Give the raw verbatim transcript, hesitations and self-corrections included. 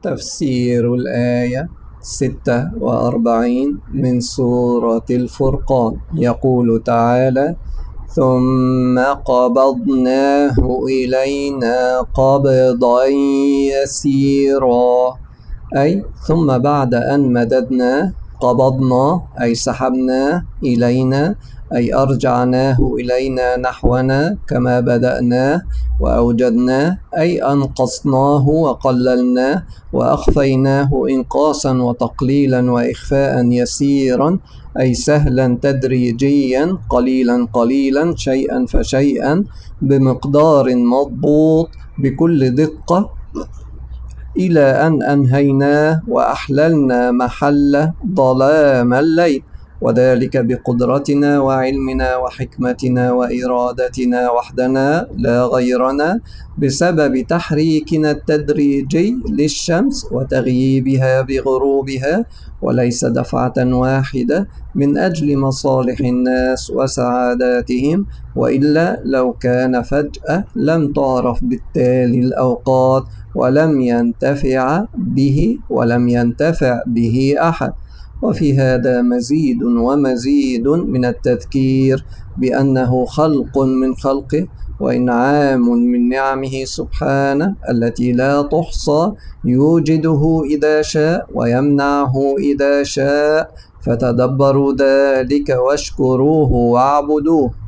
تفسير الآية ستة وأربعين من سورة الفرقان. يقول تعالى: ثم قبضناه إلينا قبضا يسيرا، أي ثم بعد أن مددناه، قبضنا أي سحبناه، إلينا أي أرجعناه إلينا نحونا كما بدأناه، وأوجدناه أي أنقصناه وقللناه وأخفيناه إنقاصا وتقليلا وإخفاء يسيرا، أي سهلا تدريجيا قليلا قليلا شيئا فشيئا بمقدار مضبوط بكل دقة، إلى أن أنهيناه وأحللنا محل ظلام الليل، وذلك بقدرتنا وعلمنا وحكمتنا وإرادتنا وحدنا لا غيرنا، بسبب تحريكنا التدريجي للشمس وتغييبها بغروبها، وليس دفعة واحدة من أجل مصالح الناس وسعاداتهم، وإلا لو كان فجأة لم تعرف بالتالي الأوقات ولم ينتفع به ولم ينتفع به أحد. وفي هذا مزيد ومزيد من التذكير بأنه خلق من خلقه وإنعام من نعمه سبحانه التي لا تحصى، يوجده إذا شاء ويمنعه إذا شاء، فتدبروا ذلك واشكروه واعبدوه.